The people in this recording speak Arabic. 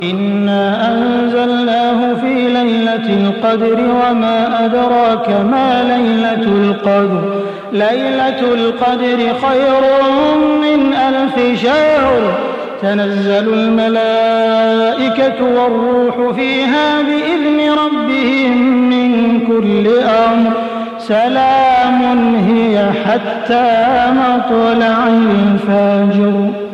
إنا أنزلناه في ليلة القدر وما أدراك ما ليلة القدر ليلة القدر خير من 1000 شهر تنزل الملائكة والروح فيها بإذن ربهم من كل أمر سلام هي حتى مطلع الفجر.